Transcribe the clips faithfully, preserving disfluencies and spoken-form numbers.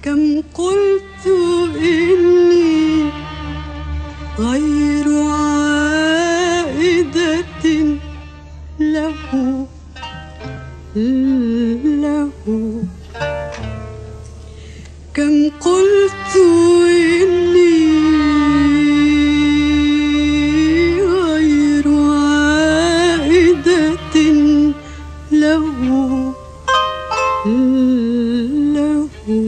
كم قلت إني غير عائدة له له كم قلت إني غير عائدة له له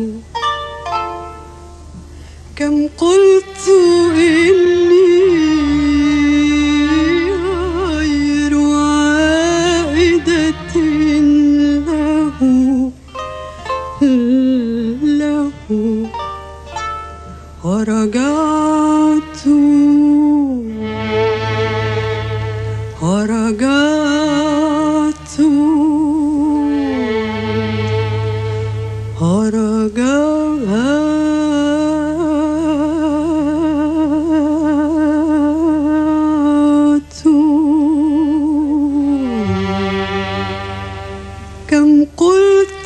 كم قلت إني غير عائدة له له ورجعت ورجعت ورجعت كم قلت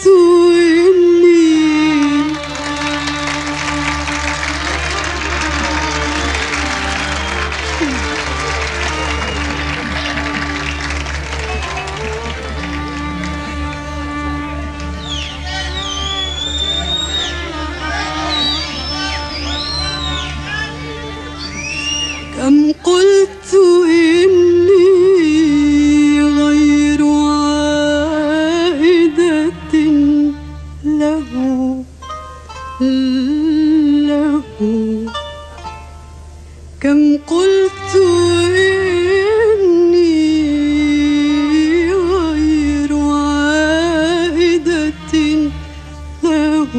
إني كم قلت إني غير عائدة له له كم قلت إني غير عائدة له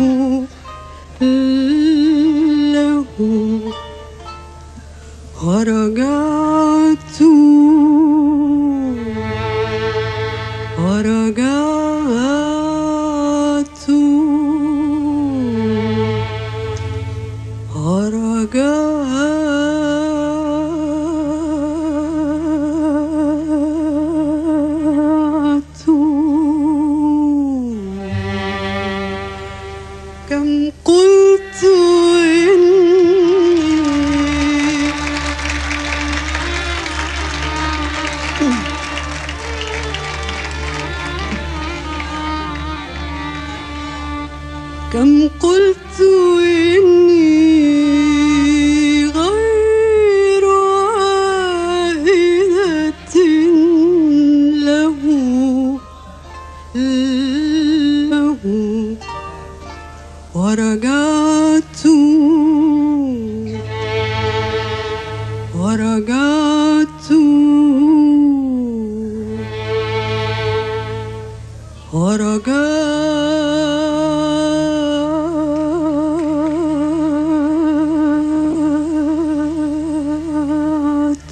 له ورجعت ورجعت ورجعت كم قلت كم قلت إني غير عائدة له له ورجعت ورجعت ورجعت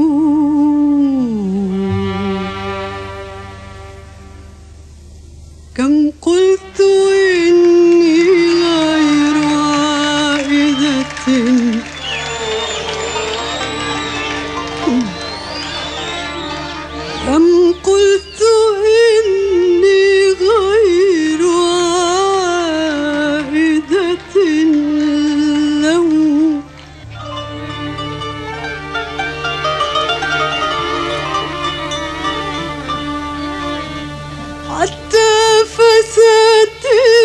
كم قلت إني غير عائدة كم قلت إني غير عائدة له حتى فساتين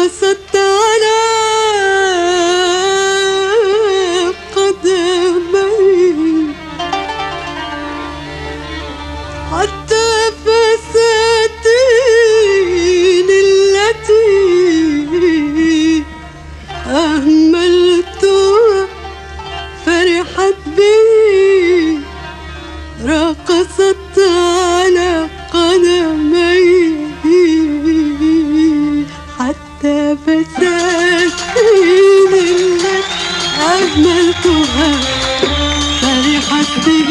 رقصت على قدمي حتى فساتين التي أهملتها فرحت بي، رقصت على قدمي حتى فساتين التي أهملتها فرحت به،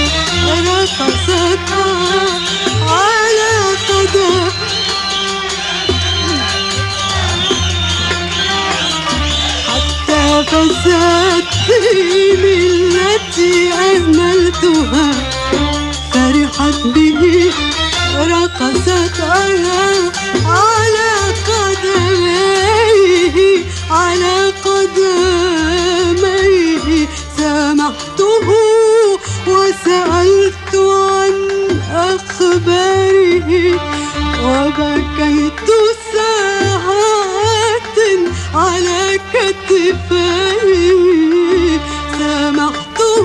رقصت على قدمي حتى فساتين التي أهملتها فرحت به، رقصت على على قدميه على قدميه. سامحته وسألت عن أخباره وبكيت ساعات على كتفيه. سامحته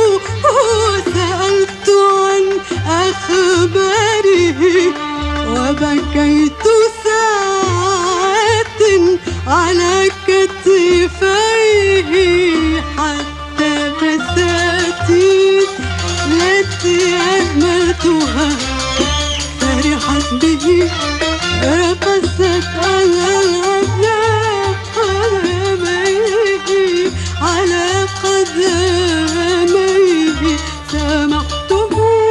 وسألت عن أخباره وبكيت ساعات على كتفيه حتى فساتين التي أهملتها فرحت به، رقصت على قدميه على قدميه. سامحته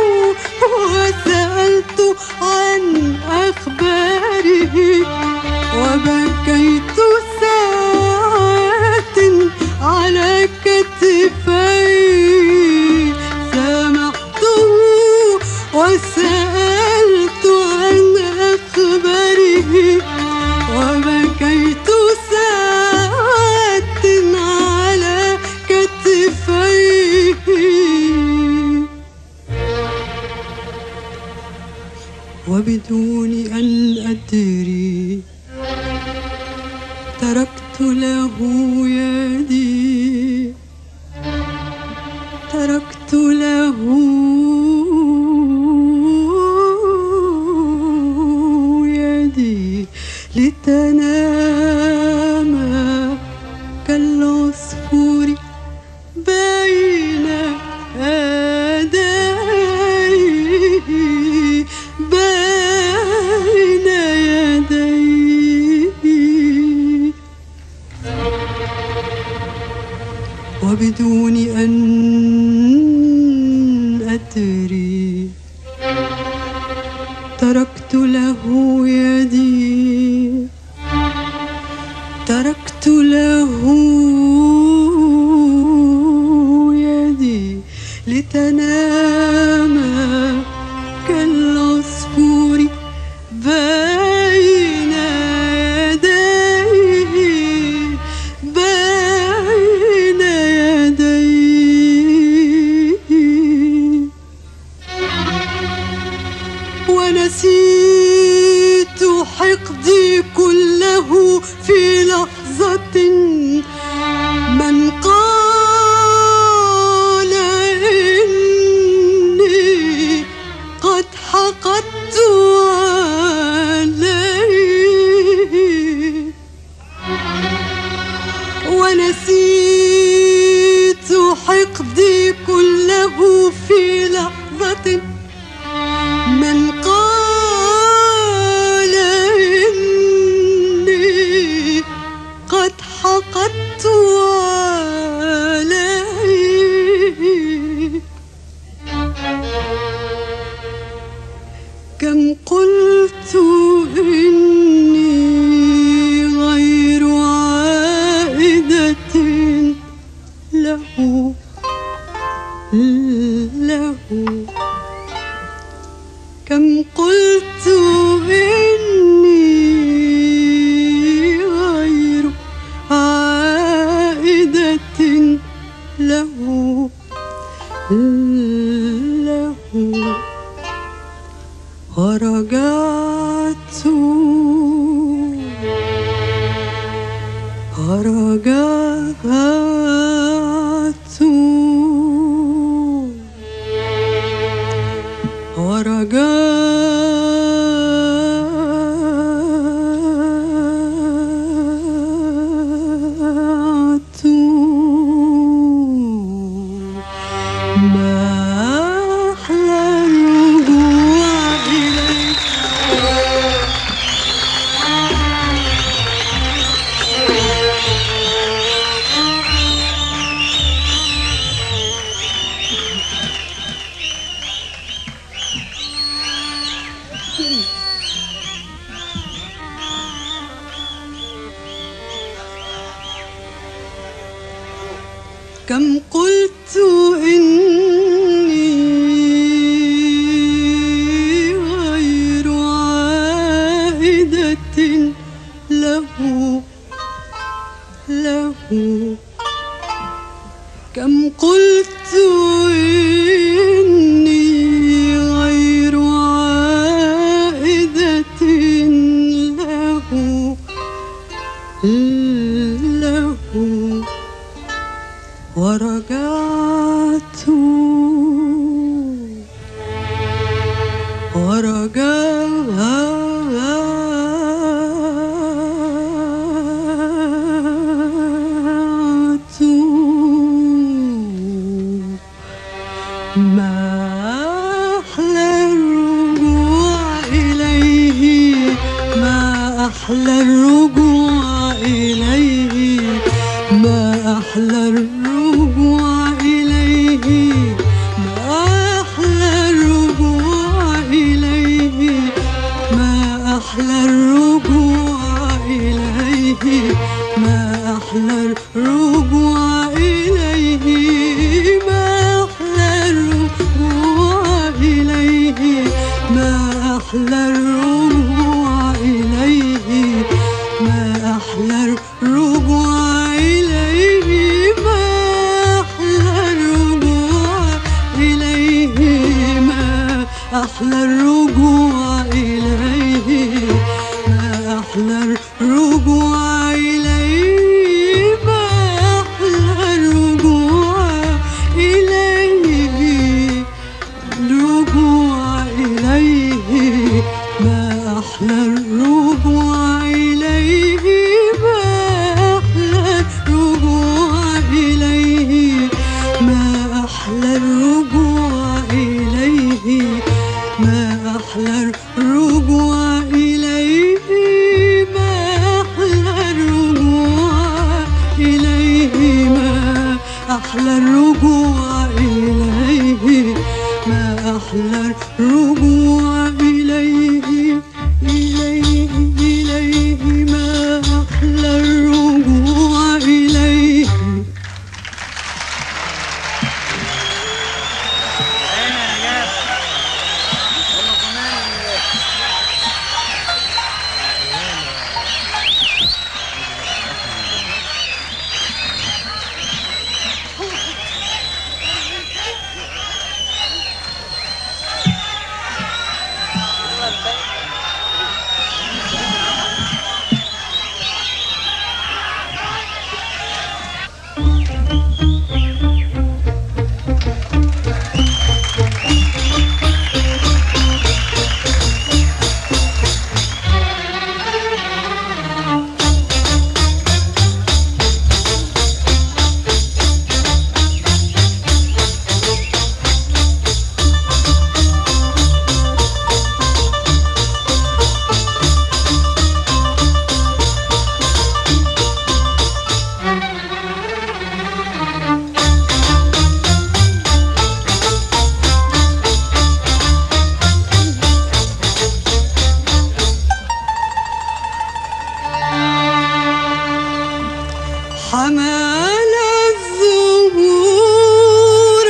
وسألت عن أخباره وبكيت ساعات على كتفيه. سامحته وسألت عن أخباره وبكيت ساعات على كتفيه. وبدون أن أدري تركت له يدي، تركت له يدي لتنام كالعصفور بين يديه بين يديه. وبدون أن أدري تركت له يدي، تركت له يدي لتنام كالعصفور بين يديه بين يديه. ونسيت حقدي كله في لحظة، من قال إني قد حقدت عليه. ونسيت حقدي كله في لحظة، من قال إني قد حقدت عليه. كم قلت إني غير عائدة ورجعت ورجعت ما أحلى الرجوع إليك كم قلت إني غير عائدة له له كم قلت إني غير عائدة له له ورجعت ورجعت ما أحلى الرجوع إليه ما أحلى الرجوع إليه ما أحلى الرجوع إليه ما أحلى الرجوع إليه ما أحلى الرجوع إليه ما أحلى الرجوع إليه ما أحلى الرجوع إليه ما أحلى الرجوع إليه ما أحلى الرجوع إليه ما أحلى الرجوع إليه ما أحلى الرجوع إليه ما أحلى الرجوع إليه ما أحلى الرجوع إليه الرجوع إليه ما أحلى الرجوع إليه ما أحلى الرجوع إليه ما أحلى الرجوع إليه ما أحلى الرجوع إليه ما أحلى الرجوع إليه ما أحلى الرجوع إليه ما أحلى الرجوع إليه إليه إليه ما أحلى الرجوع إليه حمال الزهور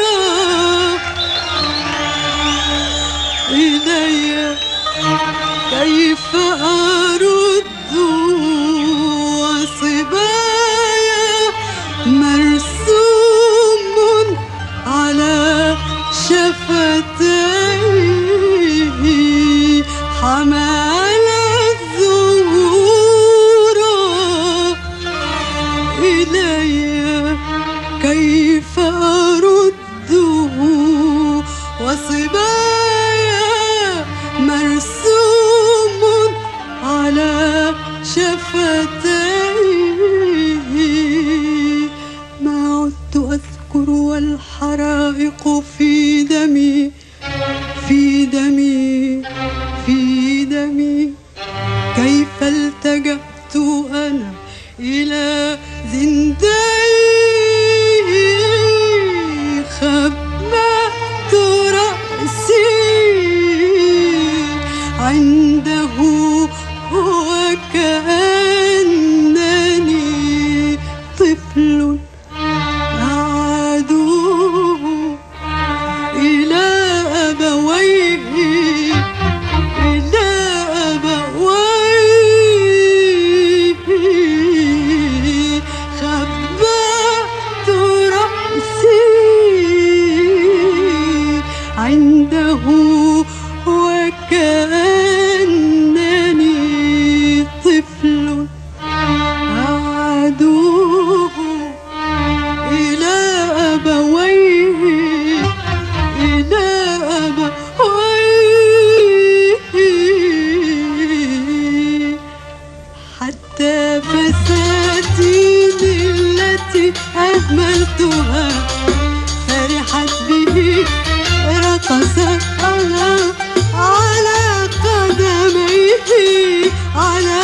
إلي كيف أرد وصبايا مرسوم على شفتيه حمال الزهور أهملتها فرحت به رقصت على على قدميه على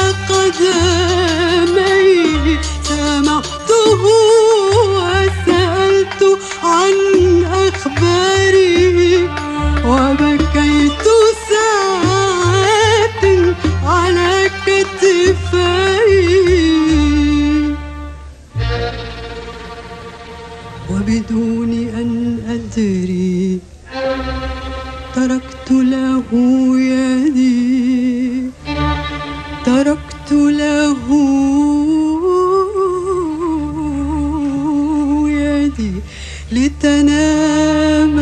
قدميه سامحته وسألت عن أخباره وبكيت ساعات على كتفيه وبدون أن أدري تركت له يدي تركت له يدي لتنام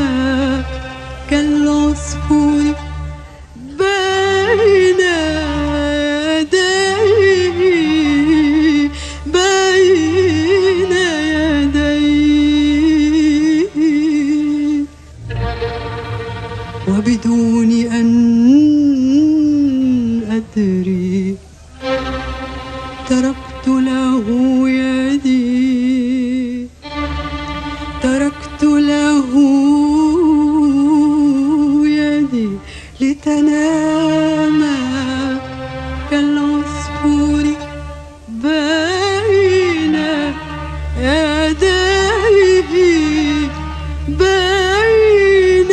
كالعصفور بين يديه بين يديه وبدون أن أدري تركت له يدي تركت له يدي لتنام كالعصفور بين يديه بين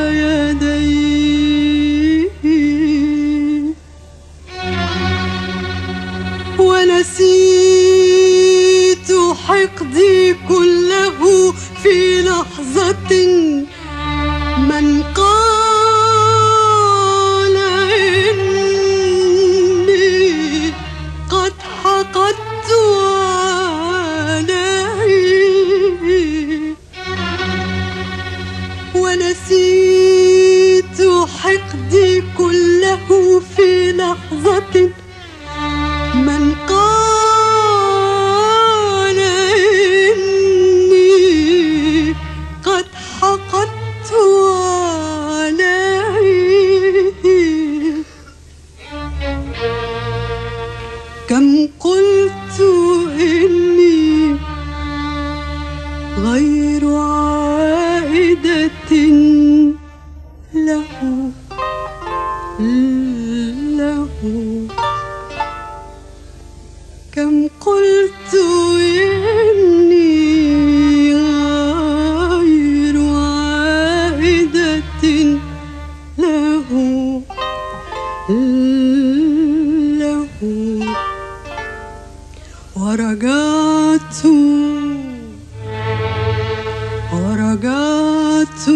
يديه ونسيت حقدي كله في لحظة من قال إني قد حقدت عليه ونسيت حقدي كله في لحظة من قال إني قد حقدت عليه كم قلت إني غير عائدة له له كم قلت إني غير عائدة له له ورجعت ورجعت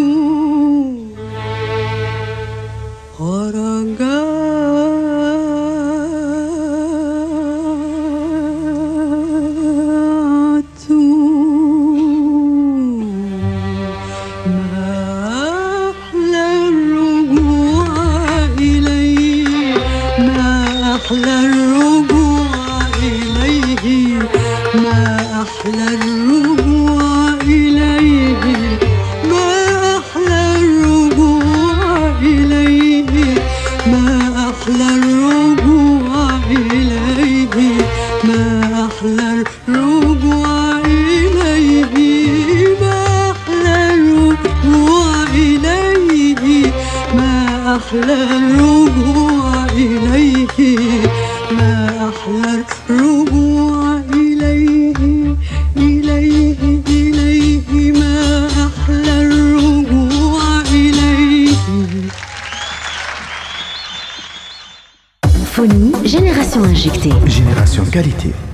ورجعت ما أحلى الرجوع إليه ما أحلى الرجوع إليه ما أحلى الرجوع إليه ما أحلى الرجوع إليه ما أحلى الرجوع إليه ما أحلى الرجوع إليه ما أحلى الرجوع إليه ما أحلى الرجوع إليه ما أحلى الرجوع إليه إليه إليه ما أحلى الرجوع إليه. Phonie, génération injectée. Génération qualité.